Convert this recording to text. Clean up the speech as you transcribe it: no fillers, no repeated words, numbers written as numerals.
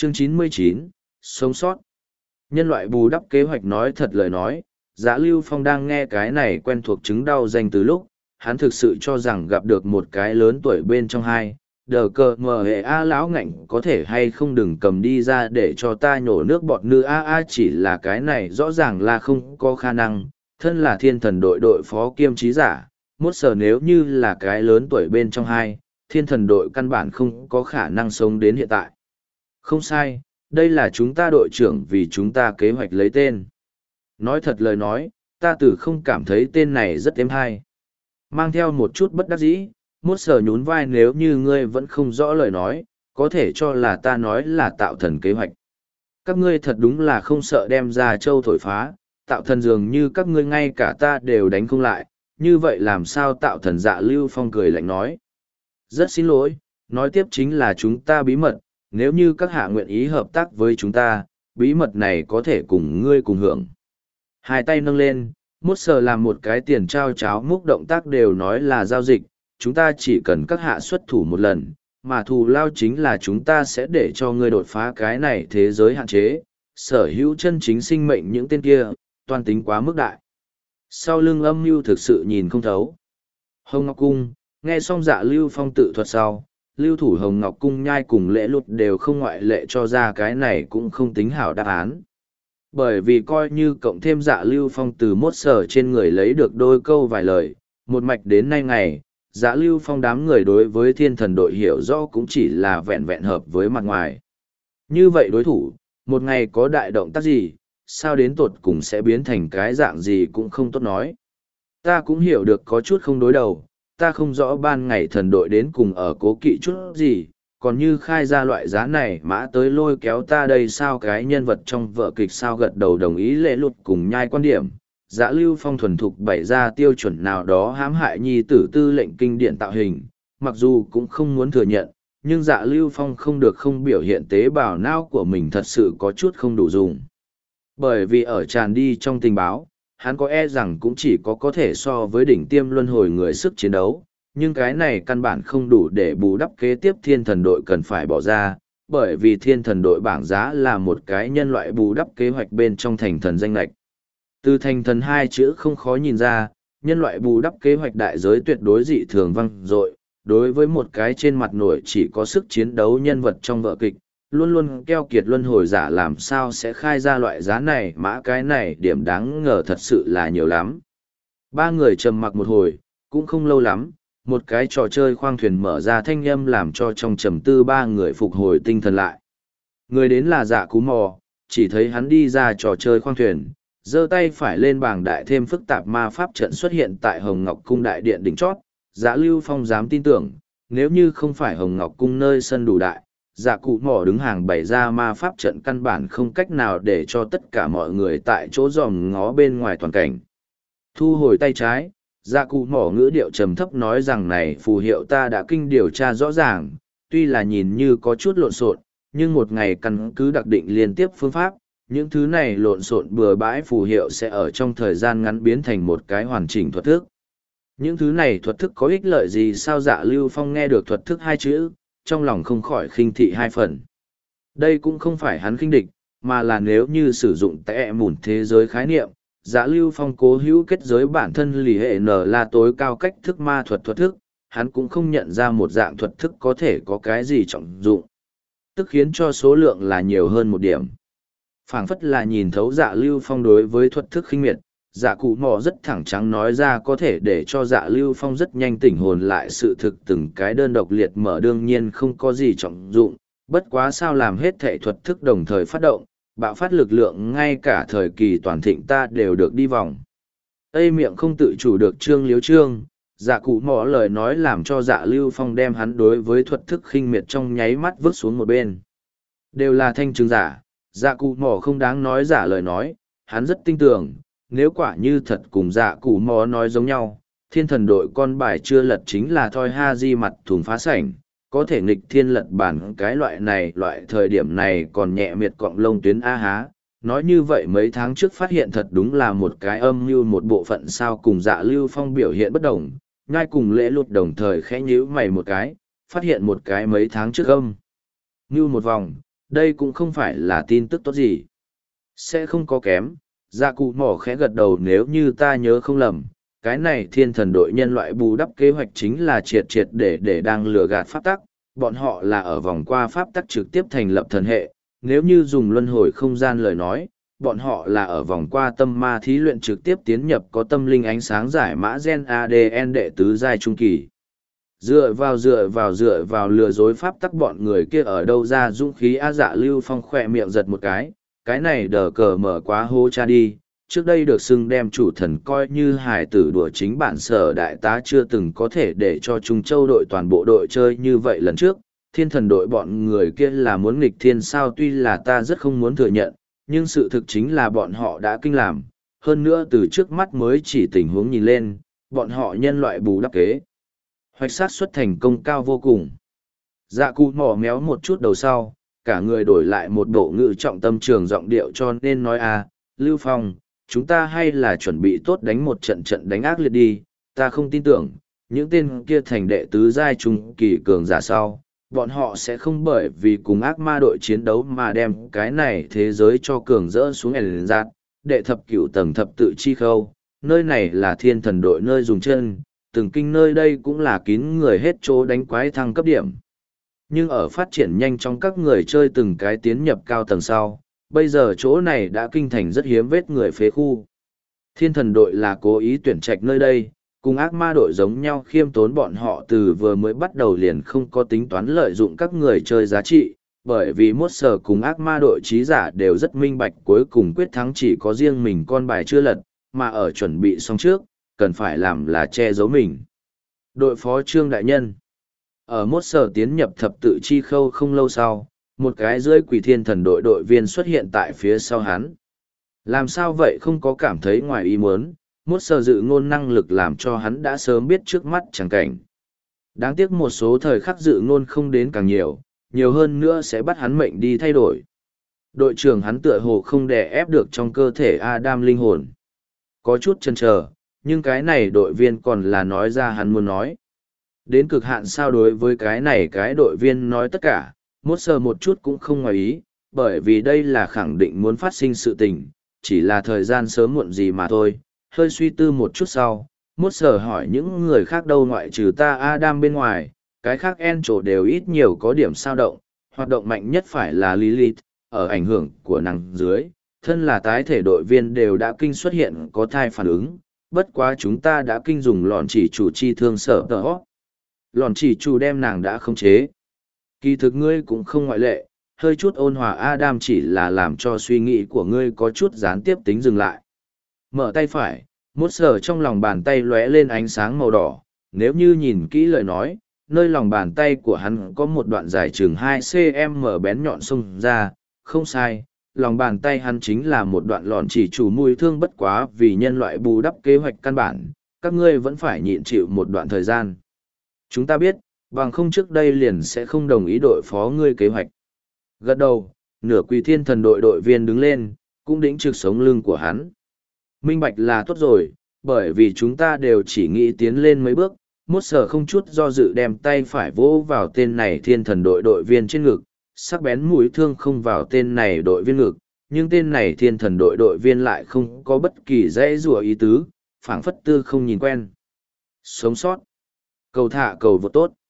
Chương 99, sống sót. Nhân loại bù đắp kế hoạch nói thật lời nói, Dạ Lưu Phong đang nghe cái này quen thuộc chứng đau danh từ lúc, hắn thực sự cho rằng gặp được một cái lớn tuổi bên trong hai, đờ cờ mờ hệ a lão ngạnh có thể hay không đừng cầm đi ra để cho ta nhổ nước bọt nữ a chỉ là cái này rõ ràng là không có khả năng, thân là thiên thần đội đội phó kiêm trí giả, mốt sờ nếu như là cái lớn tuổi bên trong hai, thiên thần đội căn bản không có khả năng sống đến hiện tại. Không sai, đây là chúng ta đội trưởng vì chúng ta kế hoạch lấy tên. Nói thật lời nói, ta từ không cảm thấy tên này rất êm hay. Mang theo một chút bất đắc dĩ, mốt sờ nhún vai nếu như ngươi vẫn không rõ lời nói, có thể cho là ta nói là tạo thần kế hoạch. Các ngươi thật đúng là không sợ đem ra châu thổi phá, tạo thần dường như các ngươi ngay cả ta đều đánh không lại, như vậy làm sao tạo thần Dạ Lưu Phong cười lạnh nói. Rất xin lỗi, nói tiếp chính là chúng ta bí mật, nếu như các hạ nguyện ý hợp tác với chúng ta, bí mật này có thể cùng ngươi cùng hưởng. Hai tay nâng lên, mốt sờ làm một cái tiền trao cháo múc động tác đều nói là giao dịch, chúng ta chỉ cần các hạ xuất thủ một lần, mà thù lao chính là chúng ta sẽ để cho ngươi đột phá cái này thế giới hạn chế, sở hữu chân chính sinh mệnh những tên kia, toàn tính quá mức đại. Sau lưng âm mưu thực sự nhìn không thấu. Hồng Ngọc Cung, nghe xong Dạ Lưu Phong tự thuật sau, lưu thủ Hồng Ngọc Cung nhai cùng lễ lụt đều không ngoại lệ cho ra cái này cũng không tính hảo đáp án. Bởi vì coi như cộng thêm Dạ Lưu Phong từ mốt sở trên người lấy được đôi câu vài lời, một mạch đến nay ngày, Dạ Lưu Phong đám người đối với thiên thần đội hiểu rõ cũng chỉ là vẹn vẹn hợp với mặt ngoài. Như vậy đối thủ, một ngày có đại động tác gì, sao đến tột cùng sẽ biến thành cái dạng gì cũng không tốt nói. Ta cũng hiểu được có chút không đối đầu, ta không rõ ban ngày thần đội đến cùng ở cố kỵ chút gì, còn như khai ra loại giá này mã tới lôi kéo ta đây sao cái nhân vật trong vở kịch sao gật đầu đồng ý lễ lụt cùng nhai quan điểm. Dạ Lưu Phong thuần thục bày ra tiêu chuẩn nào đó hãm hại nhi tử tư lệnh kinh điển tạo hình, mặc dù cũng không muốn thừa nhận, nhưng Dạ Lưu Phong không được không biểu hiện tế bào não của mình thật sự có chút không đủ dùng. Bởi vì ở tràn đi trong tình báo, hắn có e rằng cũng chỉ có thể so với đỉnh tiêm luân hồi người sức chiến đấu, nhưng cái này căn bản không đủ để bù đắp kế tiếp thiên thần đội cần phải bỏ ra, bởi vì thiên thần đội bảng giá là một cái nhân loại bù đắp kế hoạch bên trong thành thần danh lệch. Từ thành thần hai chữ không khó nhìn ra, nhân loại bù đắp kế hoạch đại giới tuyệt đối dị thường văng dội, đối với một cái trên mặt nổi chỉ có sức chiến đấu nhân vật trong vở kịch, luôn luôn keo kiệt luân hồi giả làm sao sẽ khai ra loại giá này mã cái này điểm đáng ngờ thật sự là nhiều lắm. Ba người trầm mặc một hồi, cũng không lâu lắm, một cái trò chơi khoang thuyền mở ra thanh âm làm cho trong trầm tư ba người phục hồi tinh thần lại. Người đến là Dạ Cú Mò, chỉ thấy hắn đi ra trò chơi khoang thuyền, giơ tay phải lên bảng đại thêm phức tạp ma pháp trận xuất hiện tại Hồng Ngọc Cung đại điện đỉnh chót. Dạ Lưu Phong dám tin tưởng, nếu như không phải Hồng Ngọc Cung nơi sân đủ đại, Dạ Cụ Mò đứng hàng bày ra ma pháp trận căn bản không cách nào để cho tất cả mọi người tại chỗ dòm ngó bên ngoài toàn cảnh. Thu hồi tay trái, Dạ Cụ Mò ngữ điệu trầm thấp nói rằng này phù hiệu ta đã kinh điều tra rõ ràng, tuy là nhìn như có chút lộn xộn, nhưng một ngày căn cứ đặc định liên tiếp phương pháp, những thứ này lộn xộn bừa bãi phù hiệu sẽ ở trong thời gian ngắn biến thành một cái hoàn chỉnh thuật thức. Những thứ này thuật thức có ích lợi gì sao Dạ Lưu Phong nghe được thuật thức hai chữ, trong lòng không khỏi khinh thị hai phần. Đây cũng không phải hắn khinh địch, mà là nếu như sử dụng tệ mủn thế giới khái niệm, Dạ Lưu Phong cố hữu kết giới bản thân lì hệ n là tối cao cách thức ma thuật thuật thức, hắn cũng không nhận ra một dạng thuật thức có thể có cái gì trọng dụng. Tức khiến cho số lượng là nhiều hơn một điểm. Phảng phất là nhìn thấu Dạ Lưu Phong đối với thuật thức khinh miệt, Dạ Cụ Mò rất thẳng trắng nói ra có thể để cho Dạ Lưu Phong rất nhanh tỉnh hồn lại sự thực từng cái đơn độc liệt mở đương nhiên không có gì trọng dụng, bất quá sao làm hết thể thuật thức đồng thời phát động, bạo phát lực lượng ngay cả thời kỳ toàn thịnh ta đều được đi vòng. Ây miệng không tự chủ được trương liếu trương, Dạ Cụ Mò lời nói làm cho Dạ Lưu Phong đem hắn đối với thuật thức khinh miệt trong nháy mắt vứt xuống một bên. Đều là thanh chứng giả, Dạ Cụ Mò không đáng nói giả lời nói, hắn rất tin tưởng. Nếu quả như thật cùng Dạ Cụ Mò nói giống nhau, thiên thần đội con bài chưa lật chính là Thoi Ha Di mặt thùng phá sảnh, có thể nghịch thiên lật bản cái loại này, loại thời điểm này còn nhẹ miệt cọng lông tuyến A há. Nói như vậy mấy tháng trước phát hiện thật đúng là một cái âm mưu một bộ phận sao cùng Dạ Lưu Phong biểu hiện bất đồng, ngay cùng lễ lụt đồng thời khẽ nhíu mày một cái, phát hiện một cái mấy tháng trước âm. Mưu một vòng, đây cũng không phải là tin tức tốt gì. Sẽ không có kém, dạ cụ mỏ khẽ gật đầu, nếu như ta nhớ không lầm, cái này thiên thần đội nhân loại bù đắp kế hoạch chính là triệt triệt để đang lừa gạt pháp tắc, bọn họ là ở vòng qua pháp tắc trực tiếp thành lập thần hệ, nếu như dùng luân hồi không gian lời nói, bọn họ là ở vòng qua tâm ma thí luyện trực tiếp tiến nhập có tâm linh ánh sáng giải mã gen ADN đệ tứ giai trung kỳ. Dựa vào lừa dối pháp tắc, bọn người kia ở đâu ra dũng khí. Dạ Lưu Phong khỏe miệng giật một cái này đờ cờ mở quá hô cha đi, trước đây được xưng đem chủ thần coi như hài tử đùa, chính bản sở đại tá chưa từng có thể để cho Trung Châu đội toàn bộ đội chơi như vậy lần trước. Thiên thần đội bọn người kia là muốn nghịch thiên sao? Tuy là ta rất không muốn thừa nhận, nhưng sự thực chính là bọn họ đã kinh làm, hơn nữa từ trước mắt mới chỉ tình huống nhìn lên, bọn họ nhân loại bù đắp kế hoạch sát xuất thành công cao vô cùng. Dạ cụ mỏ méo một chút đầu sau, cả người đổi lại một bộ ngữ trọng tâm trường giọng điệu, cho nên nói Lưu Phong, chúng ta hay là chuẩn bị tốt đánh một trận trận đánh ác liệt đi, ta không tin tưởng, những tên kia thành đệ tứ giai trung kỳ cường giả sau, bọn họ sẽ không bởi vì cùng ác ma đội chiến đấu mà đem cái này thế giới cho cường rỡ xuống ẻn giạt, đệ thập cửu tầng thập tự chi khâu, nơi này là thiên thần đội nơi dùng chân, từng kinh nơi đây cũng là kín người hết chỗ đánh quái thăng cấp điểm. Nhưng ở phát triển nhanh trong các người chơi từng cái tiến nhập cao tầng sau, bây giờ chỗ này đã kinh thành rất hiếm vết người phế khu. Thiên thần đội là cố ý tuyển trạch nơi đây, cùng ác ma đội giống nhau, khiêm tốn, bọn họ từ vừa mới bắt đầu liền không có tính toán lợi dụng các người chơi giá trị, bởi vì mốt sở cùng ác ma đội trí giả đều rất minh bạch cuối cùng quyết thắng chỉ có riêng mình con bài chưa lật, mà ở chuẩn bị xong trước, cần phải làm là che giấu mình. Đội phó Trương Đại Nhân ở mốt sở tiến nhập thập tự chi khâu không lâu sau, một cái rơi quỷ thiên thần đội đội viên xuất hiện tại phía sau hắn. Làm sao vậy, không có cảm thấy ngoài ý muốn, mốt sở dự ngôn năng lực làm cho hắn đã sớm biết trước mắt chẳng cảnh. Đáng tiếc một số thời khắc dự ngôn không đến càng nhiều hơn nữa sẽ bắt hắn mệnh đi thay đổi. Đội trưởng hắn tựa hồ không đè ép được trong cơ thể Adam linh hồn. Có chút chần chờ, nhưng cái này đội viên còn là nói ra hắn muốn nói. Đến cực hạn sao? Đối với cái này cái đội viên nói tất cả, mốt sờ một chút cũng không ngoài ý, bởi vì đây là khẳng định muốn phát sinh sự tình, chỉ là thời gian sớm muộn gì mà thôi. Hơi suy tư một chút sau, mốt sờ hỏi những người khác đâu, ngoại trừ ta Adam bên ngoài, cái khác en trổ đều ít nhiều có điểm sao động, hoạt động mạnh nhất phải là Lilith, ở ảnh hưởng của nàng dưới, thân là tái thể đội viên đều đã kinh xuất hiện có thai phản ứng, bất quá chúng ta đã kinh dùng lòn chỉ chủ chi thương sở tờ hót. Lòn chỉ chủ đem nàng đã khống chế. Kỳ thực ngươi cũng không ngoại lệ, hơi chút ôn hòa Adam chỉ là làm cho suy nghĩ của ngươi có chút gián tiếp tính dừng lại. Mở tay phải, mốt sờ trong lòng bàn tay lóe lên ánh sáng màu đỏ, nếu như nhìn kỹ lời nói, nơi lòng bàn tay của hắn có một đoạn dài chừng 2 cm bén nhọn xông ra, không sai, lòng bàn tay hắn chính là một đoạn lòn chỉ chủ mùi thương, bất quá vì nhân loại bù đắp kế hoạch căn bản, các ngươi vẫn phải nhịn chịu một đoạn thời gian. Chúng ta biết, bằng không trước đây liền sẽ không đồng ý đội phó ngươi kế hoạch. Gật đầu, nửa quỳ thiên thần đội đội viên đứng lên, cũng đĩnh trực sống lưng của hắn. Minh bạch là tốt rồi, bởi vì chúng ta đều chỉ nghĩ tiến lên mấy bước. Mốt sở không chút do dự đem tay phải vỗ vào tên này thiên thần đội đội viên trên ngực, sắc bén mũi thương không vào tên này đội viên ngực, nhưng tên này thiên thần đội đội viên lại không có bất kỳ dãy rủa ý tứ, phảng phất tư không nhìn quen. Sống sót. Cầu thả cầu vô tốt.